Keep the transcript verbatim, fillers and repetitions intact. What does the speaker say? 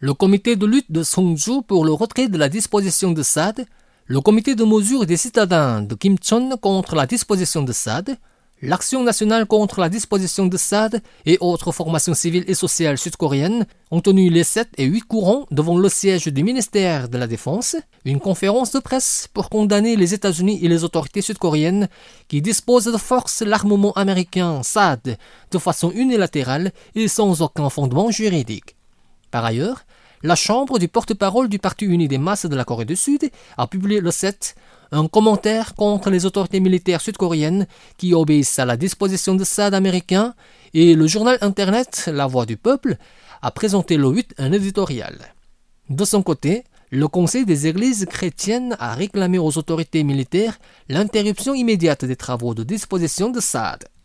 Le comité de lutte de Songju pour le retrait de la disposition de Sade, le comité de mesure des citadins de Kimcheon contre la disposition de Sade, l'Action nationale contre la disposition de Sade et autres formations civiles et sociales sud-coréennes ont tenu les sept et huit courants devant le siège du ministère de la Défense une conférence de presse pour condamner les États-Unis et les autorités sud-coréennes qui disposent de forces l'armement américain Sade de façon unilatérale et sans aucun fondement juridique. Par ailleurs, la chambre du porte-parole du Parti uni des masses de la Corée du Sud a publié le sept un commentaire contre les autorités militaires sud-coréennes qui obéissent à la disposition de Sade américain et le journal internet La Voix du Peuple a présenté le huit un éditorial. De son côté, le Conseil des églises chrétiennes a réclamé aux autorités militaires l'interruption immédiate des travaux de disposition de Sade.